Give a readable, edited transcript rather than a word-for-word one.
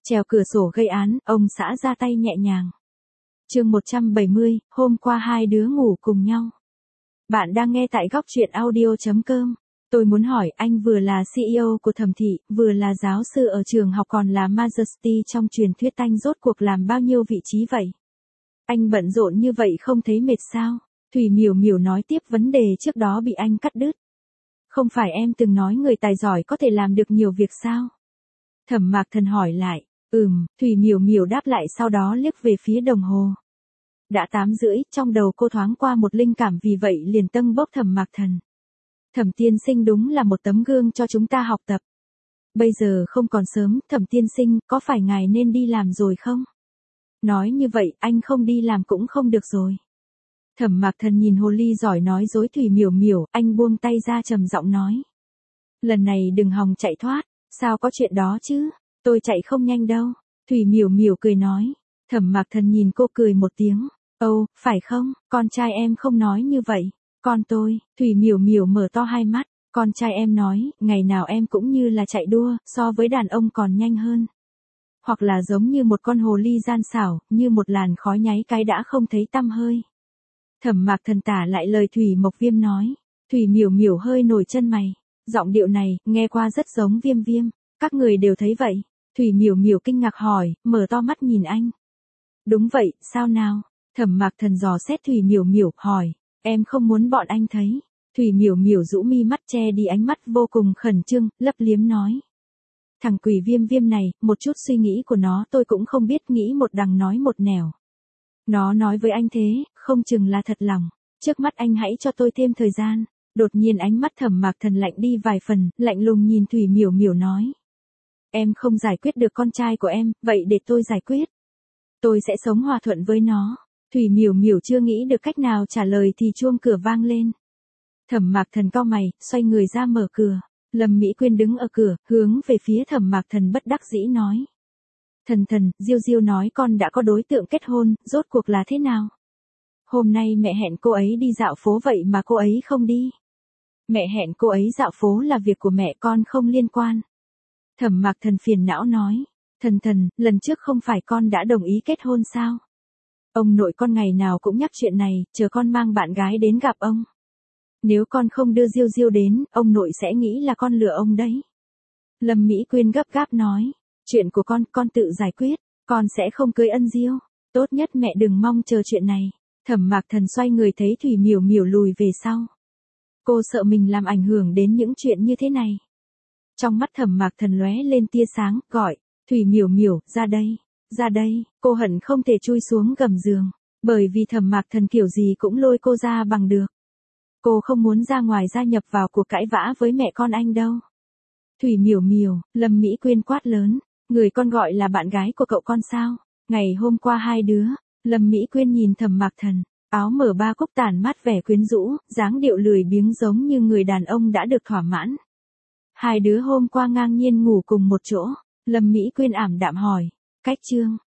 Trèo cửa sổ gây án, ông xã ra tay nhẹ nhàng. Chương 170, hôm qua hai đứa ngủ cùng nhau. Bạn đang nghe tại góc truyện audio.com. Tôi muốn hỏi, anh vừa là CEO của Thẩm Thị, vừa là giáo sư ở trường học còn là Majesty trong truyền thuyết, anh rốt cuộc làm bao nhiêu vị trí vậy? Anh bận rộn như vậy không thấy mệt sao? Thủy Miểu Miểu nói tiếp vấn đề trước đó bị anh cắt đứt. Không phải em từng nói người tài giỏi có thể làm được nhiều việc sao? Thẩm Mạc Thần hỏi lại. Thủy Miểu Miểu đáp lại, sau đó liếc về phía đồng hồ. Đã 8:30, trong đầu cô thoáng qua một linh cảm, vì vậy liền tâng bốc Thẩm Mạc Thần. Thẩm tiên sinh đúng là một tấm gương cho chúng ta học tập. Bây giờ không còn sớm, Thẩm tiên sinh, có phải ngài nên đi làm rồi không? Nói như vậy, anh không đi làm cũng không được rồi. Thẩm Mạc Thần nhìn hồ ly giỏi nói dối Thủy Miểu Miểu, anh buông tay ra trầm giọng nói. Lần này đừng hòng chạy thoát, sao có chuyện đó chứ, tôi chạy không nhanh đâu. Thủy Miểu Miểu cười nói. Thẩm Mạc Thần nhìn cô cười một tiếng. Ồ, phải không, con trai em không nói như vậy. Con tôi, Thủy Miểu Miểu mở to hai mắt. Con trai em nói, ngày nào em cũng như là chạy đua, so với đàn ông còn nhanh hơn. Hoặc là giống như một con hồ ly gian xảo, như một làn khói nháy cái đã không thấy tăm hơi. Thẩm Mạc Thần tả lại lời Thủy Mộc Viêm nói. Thủy Miểu Miểu hơi nổi chân mày. Giọng điệu này, nghe qua rất giống Viêm Viêm. Các người đều thấy vậy. Thủy Miểu Miểu kinh ngạc hỏi, mở to mắt nhìn anh. Đúng vậy, sao nào? Thẩm Mạc Thần dò xét Thủy Miểu Miểu, hỏi. Em không muốn bọn anh thấy. Thủy Miểu Miểu rũ mi mắt che đi ánh mắt vô cùng khẩn trương, lấp liếm nói. Thằng quỷ Viêm Viêm này, một chút suy nghĩ của nó tôi cũng không biết, nghĩ một đằng nói một nẻo. Nó nói với anh thế, không chừng là thật lòng. Trước mắt anh hãy cho tôi thêm thời gian. Đột nhiên ánh mắt Thẩm Mạc Thần lạnh đi vài phần, lạnh lùng nhìn Thủy Miểu Miểu nói. Em không giải quyết được con trai của em, vậy để tôi giải quyết. Tôi sẽ sống hòa thuận với nó. Thủy Miểu Miểu chưa nghĩ được cách nào trả lời thì chuông cửa vang lên. Thẩm Mạc Thần cau mày, xoay người ra mở cửa. Lâm Mỹ Quyên đứng ở cửa, hướng về phía Thẩm Mạc Thần bất đắc dĩ nói. Thần, Diêu Diêu nói con đã có đối tượng kết hôn, rốt cuộc là thế nào? Hôm nay mẹ hẹn cô ấy đi dạo phố vậy mà cô ấy không đi. Mẹ hẹn cô ấy dạo phố là việc của mẹ, con không liên quan. Thẩm Mạc Thần phiền não nói. Thần, lần trước không phải con đã đồng ý kết hôn sao? Ông nội con ngày nào cũng nhắc chuyện này, chờ con mang bạn gái đến gặp ông. Nếu con không đưa Diêu Diêu đến, ông nội sẽ nghĩ là con lừa ông đấy. Lâm Mỹ Quyên gấp gáp nói. Chuyện của con tự giải quyết, con sẽ không cưới Ân Diêu. Tốt nhất mẹ đừng mong chờ chuyện này. Thẩm Mạc Thần xoay người thấy Thủy Miểu Miểu lùi về sau. Cô sợ mình làm ảnh hưởng đến những chuyện như thế này. Trong mắt Thẩm Mạc Thần lóe lên tia sáng, gọi. Thủy Miểu Miểu, ra đây, cô hận không thể chui xuống gầm giường. Bởi vì Thẩm Mạc Thần kiểu gì cũng lôi cô ra bằng được. Cô không muốn ra ngoài gia nhập vào cuộc cãi vã với mẹ con anh đâu. Thủy Miểu Miểu, Lâm Mỹ Quyên quát lớn. Người con gọi là bạn gái của cậu con sao? Ngày hôm qua hai đứa. Lâm Mỹ Quyên nhìn Thẩm Mạc Thần. Áo mở ba cúc tản mát vẻ quyến rũ, dáng điệu lười biếng giống như người đàn ông đã được thỏa mãn. Hai đứa hôm qua ngang nhiên ngủ cùng một chỗ. Lâm Mỹ Quyên ảm đạm hỏi. Cách chương.